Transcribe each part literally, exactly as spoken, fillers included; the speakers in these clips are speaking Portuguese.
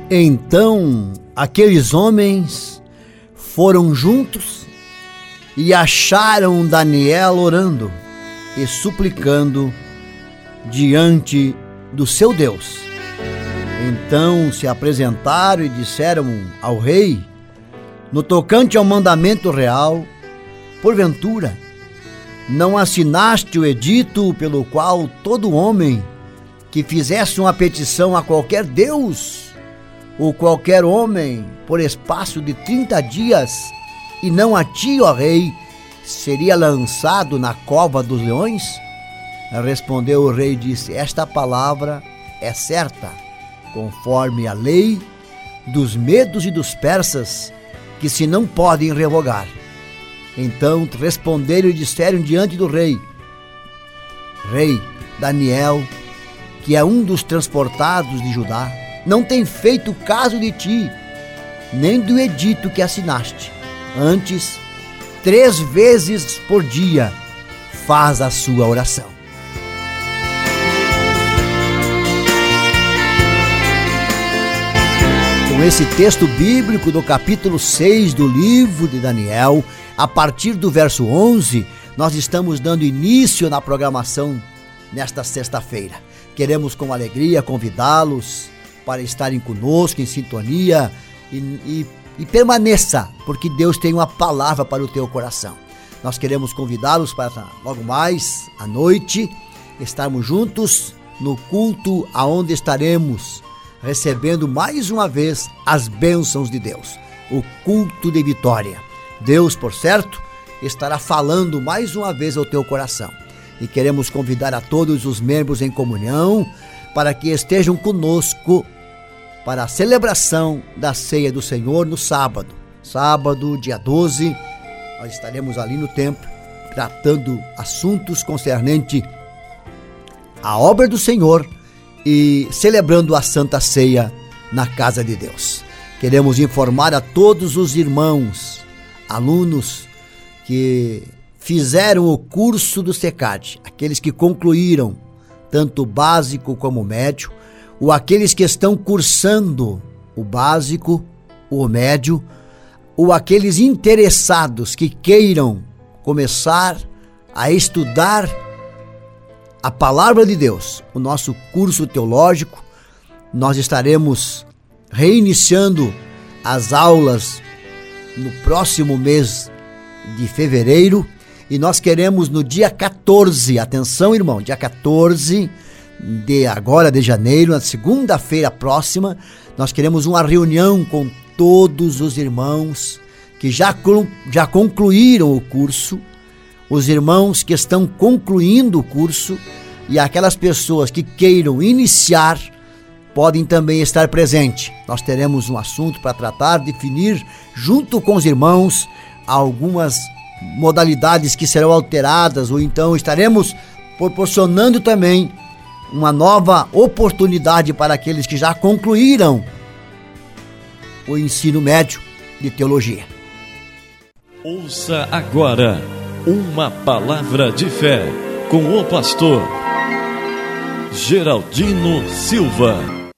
Então aqueles homens foram juntos e acharam Daniel orando e suplicando diante do seu Deus. Então se apresentaram e disseram ao rei, no tocante ao mandamento real, porventura, não assinaste o edito pelo qual todo homem que fizesse uma petição a qualquer Deus ou qualquer homem por espaço de trinta dias, e não a ti, ó rei, seria lançado na cova dos leões? Respondeu o rei e disse, esta palavra é certa, conforme a lei dos medos e dos persas, que se não podem revogar. Então responderam e disseram diante do rei, Rei, Daniel, que é um dos transportados de Judá, não tem feito caso de ti, nem do edito que assinaste. Antes, três vezes por dia, faz a sua oração. Com esse texto bíblico do capítulo seis do livro de Daniel, a partir do verso onze, nós estamos dando início na programação nesta sexta-feira. Queremos com alegria convidá-los para estarem conosco em sintonia e, e, e permaneça, porque Deus tem uma palavra para o teu coração. Nós queremos convidá-los para logo mais à noite estarmos juntos no culto aonde estaremos recebendo mais uma vez as bênçãos de Deus, o culto de vitória. Deus, por certo, estará falando mais uma vez ao teu coração. E queremos convidar a todos os membros em comunhão para que estejam conosco para a celebração da ceia do Senhor no sábado. Sábado, dia doze, nós estaremos ali no templo tratando assuntos concernentes à obra do Senhor e celebrando a Santa Ceia na casa de Deus. Queremos informar a todos os irmãos, alunos que fizeram o curso do SECAD, aqueles que concluíram tanto o básico como o médio, ou aqueles que estão cursando o básico, o médio, ou aqueles interessados que queiram começar a estudar a palavra de Deus, o nosso curso teológico. Nós estaremos reiniciando as aulas no próximo mês de fevereiro, e nós queremos no dia quatorze, atenção irmão, dia quatorze de agora de janeiro, na segunda-feira próxima, nós queremos uma reunião com todos os irmãos que já, já concluíram o curso, os irmãos que estão concluindo o curso e aquelas pessoas que queiram iniciar podem também estar presentes. Nós teremos um assunto para tratar, definir junto com os irmãos algumas modalidades que serão alteradas, ou então estaremos proporcionando também uma nova oportunidade para aqueles que já concluíram o ensino médio de teologia. Ouça agora uma palavra de fé com o pastor Geraldino Silva.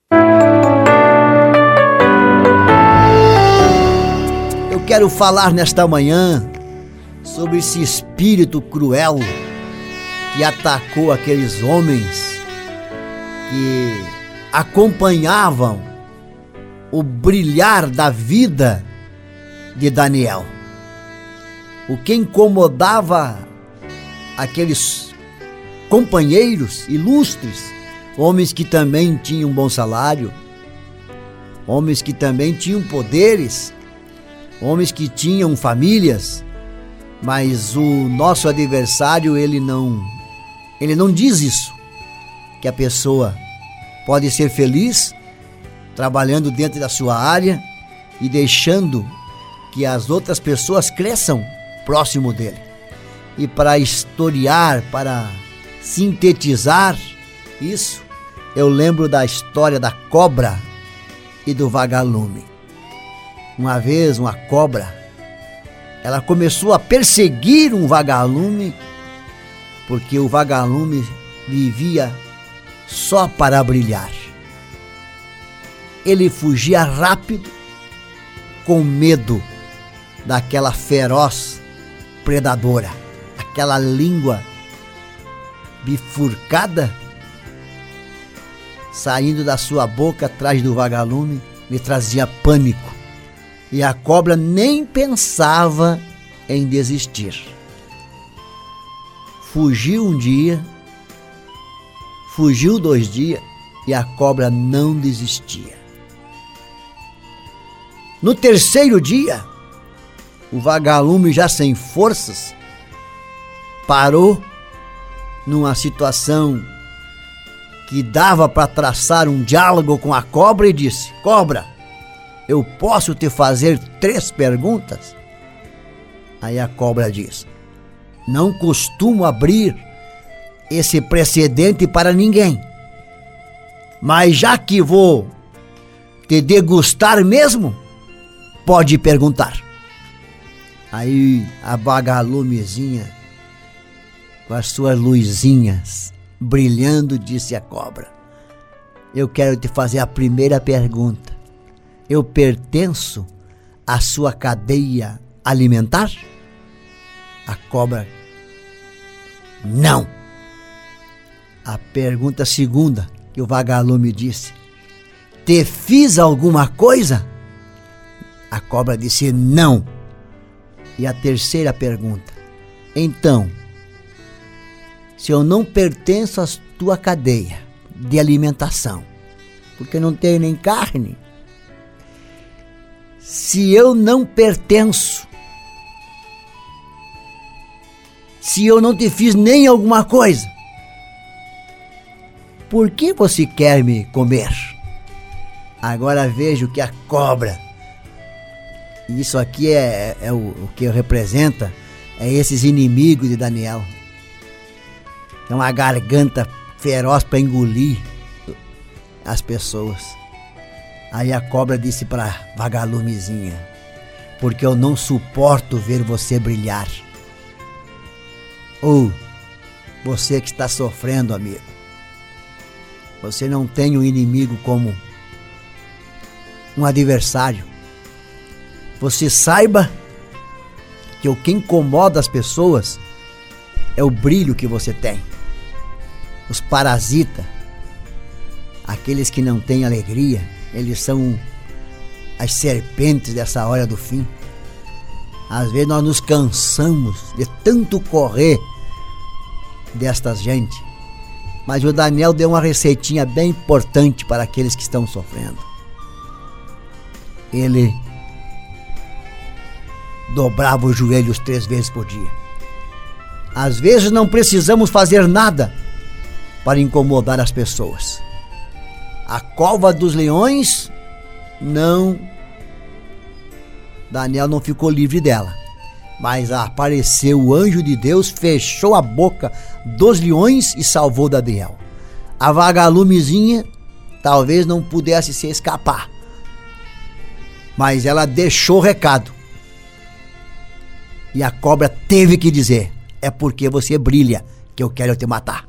Eu quero falar nesta manhã sobre esse espírito cruel que atacou aqueles homens que acompanhavam o brilhar da vida de Daniel. O que incomodava aqueles companheiros ilustres, homens que também tinham bom salário, homens que também tinham poderes, homens que tinham famílias, mas o nosso adversário, ele não, ele não diz isso, que a pessoa pode ser feliz trabalhando dentro da sua área e deixando que as outras pessoas cresçam próximo dele. E para historiar, para sintetizar isso, eu lembro da história da cobra e do vagalume. Uma vez uma cobra, ela começou a perseguir um vagalume, porque o vagalume vivia só para brilhar. ele fugia rápido, com medo daquela feroz predadora, aquela língua bifurcada saindo da sua boca atrás do vagalume lhe trazia pânico, e a cobra nem pensava em desistir. Fugiu um dia, fugiu dois dias, e a cobra não desistia. No terceiro dia, o vagalume, já sem forças, parou numa situação que dava para traçar um diálogo com a cobra e disse: cobra, eu posso te fazer três perguntas? Aí a cobra diz: não costumo abrir esse precedente para ninguém, mas já que vou te degustar mesmo, pode perguntar. Aí a vagalumezinha, com as suas luzinhas brilhando, disse a cobra: eu quero te fazer a primeira pergunta. Eu pertenço à sua cadeia alimentar? A cobra: não. A pergunta segunda que o vagalume disse: te fiz alguma coisa? A cobra disse: não. E a terceira pergunta: então, se eu não pertenço à tua cadeia de alimentação, porque não tenho nem carne, se eu não pertenço, se eu não te fiz nem alguma coisa, por que você quer me comer? Agora vejo que a cobra, isso aqui é, é o, o que representa, é esses inimigos de Daniel. É uma garganta feroz para engolir as pessoas. Aí a cobra disse para a vagalumezinha: porque eu não suporto ver você brilhar. Ou você que está sofrendo, amigo, você não tem um inimigo como um adversário. Você saiba que o que incomoda as pessoas é o brilho que você tem. Os parasitas, aqueles que não têm alegria, eles são as serpentes dessa hora do fim. Às vezes nós nos cansamos de tanto correr destas gente, mas o Daniel deu uma receitinha bem importante para aqueles que estão sofrendo. Ele dobrava os joelhos três vezes por dia. Às vezes não precisamos fazer nada para incomodar as pessoas. A cova dos leões, não, Daniel não ficou livre dela, mas apareceu o anjo de Deus, fechou a boca dos leões e salvou Daniel. A vagalumezinha talvez não pudesse se escapar, mas ela deixou o recado. E a cobra teve que dizer: é porque você brilha que eu quero te matar.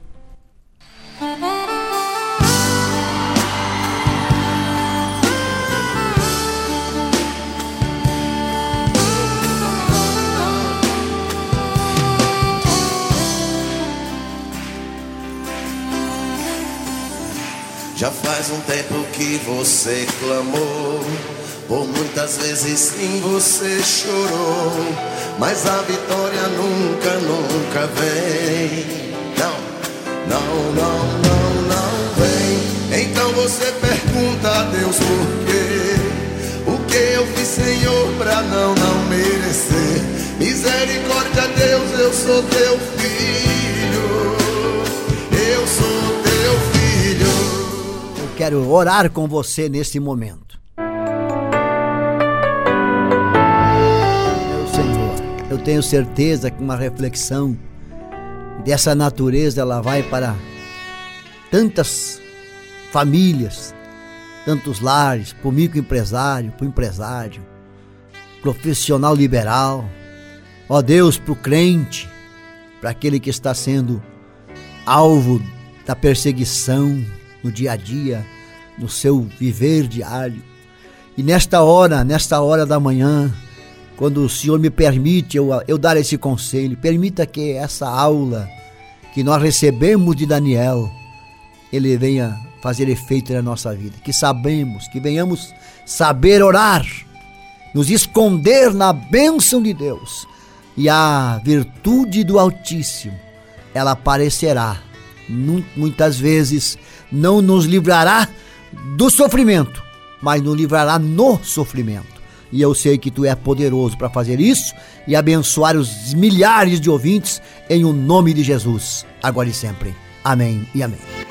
Já faz um tempo que você clamou, por muitas vezes sim você chorou, mas a vitória nunca, nunca vem. Não, não, não, não, não vem. Então você pergunta a Deus por quê? O que eu fiz, Senhor, pra não, não merecer? Misericórdia, Deus, eu sou teu filho, eu sou teu filho. Eu quero orar com você nesse momento. Meu Senhor, eu tenho certeza que uma reflexão dessa natureza, ela vai para tantas famílias, tantos lares, para o microempresário, para o empresário, profissional liberal, ó Deus, para o crente, para aquele que está sendo alvo da perseguição no dia a dia, no seu viver diário. E nesta hora, nesta hora da manhã, quando o Senhor me permite eu, eu dar esse conselho, permita que essa aula que nós recebemos de Daniel, ele venha fazer efeito na nossa vida, que sabemos, que venhamos saber orar, nos esconder na bênção de Deus, e a virtude do Altíssimo, ela aparecerá, muitas vezes não nos livrará do sofrimento, mas nos livrará no sofrimento. E eu sei que tu és poderoso para fazer isso e abençoar os milhares de ouvintes em o nome de Jesus, agora e sempre. Amém e amém.